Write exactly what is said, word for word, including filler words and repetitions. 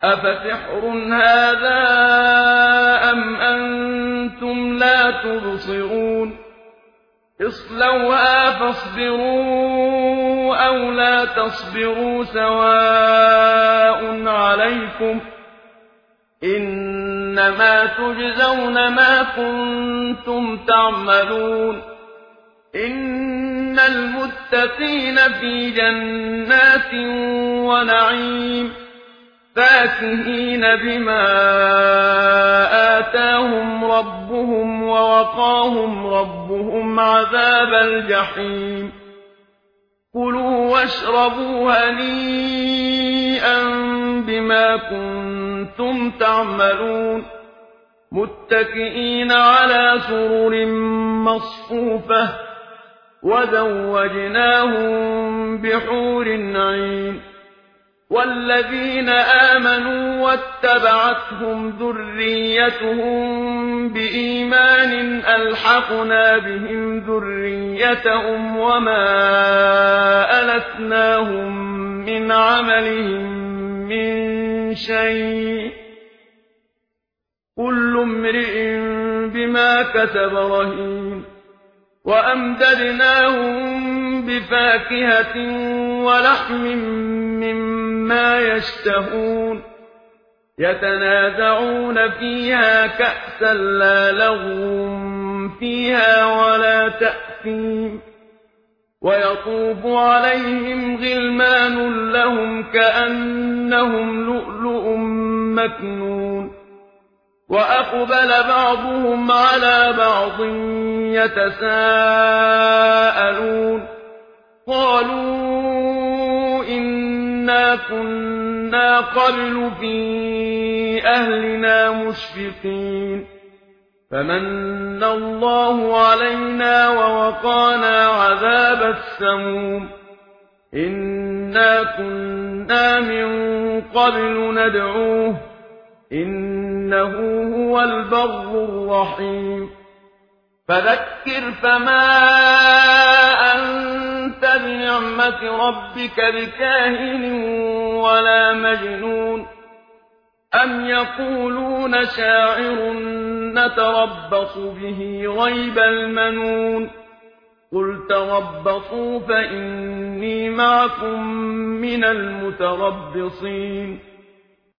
أَفَسِحْرٌ هَٰذَا أَمْ أَنتُمْ لَا تُبْصِرُونَ اصْلَوْهَا فَاصْبِرُوا أَوْ لَا تَصْبِرُوا سَوَاءٌ عَلَيْكُمْ إِنَّمَا تُجْزَوْنَ مَا كُنتُمْ تَعْمَلُونَ إِنَّ الْمُتَّقِينَ فِي جَنَّاتٍ وَنَعِيمٍ فَاكِهِينَ بِمَا آتَاهُمْ رَبُّهُمْ وَوَقَاهُمْ رَبُّهُمْ عَذَابَ الْجَحِيمِ كُلُوا وَاشْرَبُوا هَنِيئًا بِمَا كُنتُمْ تَعْمَلُونَ مُتَّكِئِينَ عَلَىٰ سُرُرٍ مَّصْفُوفَةٍ وَزَوَّجْنَاهُم بِحُورٍ عِينٍ وَالَّذِينَ آمَنُوا وَاتَّبَعَتْهُمْ ذُرِّيَّتُهُم بِإِيمَانٍ أَلْحَقْنَا بِهِمْ ذُرِّيَّتَهُمْ وَمَا أَلَتْنَاهُم مِّنْ عَمَلِهِم مِّن شَيْءٍ ۚ كُلُّ امْرِئٍ بِمَا كَسَبَ رَهِينٌ وَأَمْدَدْنَاهُم بِفَاكِهَةٍ وَلَحْمٍ مِّمَّا يَشْتَهُونَ يَتَنَازَعُونَ فِيهَا كَأْسًا لَّا لَغْوٌ فِيهَا وَلَا تَأْثِيمٌ وَيَطُوفُ عَلَيْهِمْ غِلْمَانٌ لَّهُمْ كَأَنَّهُمْ لُؤْلُؤٌ مَّكْنُونٌ وَأَقْبَلَ بَعْضُهُمْ عَلَىٰ بَعْضٍ يَتَسَاءَلُونَ قَالُوا إِنَّا كُنَّا قَبْلُ فِي أَهْلِنَا مُشْفِقِينَ فَمَنَّ اللَّهُ عَلَيْنَا وَوَقَانَا عَذَابَ السَّمُومِ إِنَّا كُنَّا مِن قَبْلُ نَدْعُوهُ إِنَّهُ هُوَ الْبَرُّ الرَّحِيمُ فَذَكِّرْ فَمَا أَنتَ بِنِعْمَةِ رَبِّكَ بِكَاهِنٍ وَلَا مَجْنُونٍ أَمْ يَقُولُونَ شَاعِرٌ نَّتَرَبَّصُ بِهِ رَيْبَ الْمَنُونِ قُلْ تَرَبَّصُوا فَإِنِّي مَعَكُم مِّنَ الْمُتَرَبِّصِينَ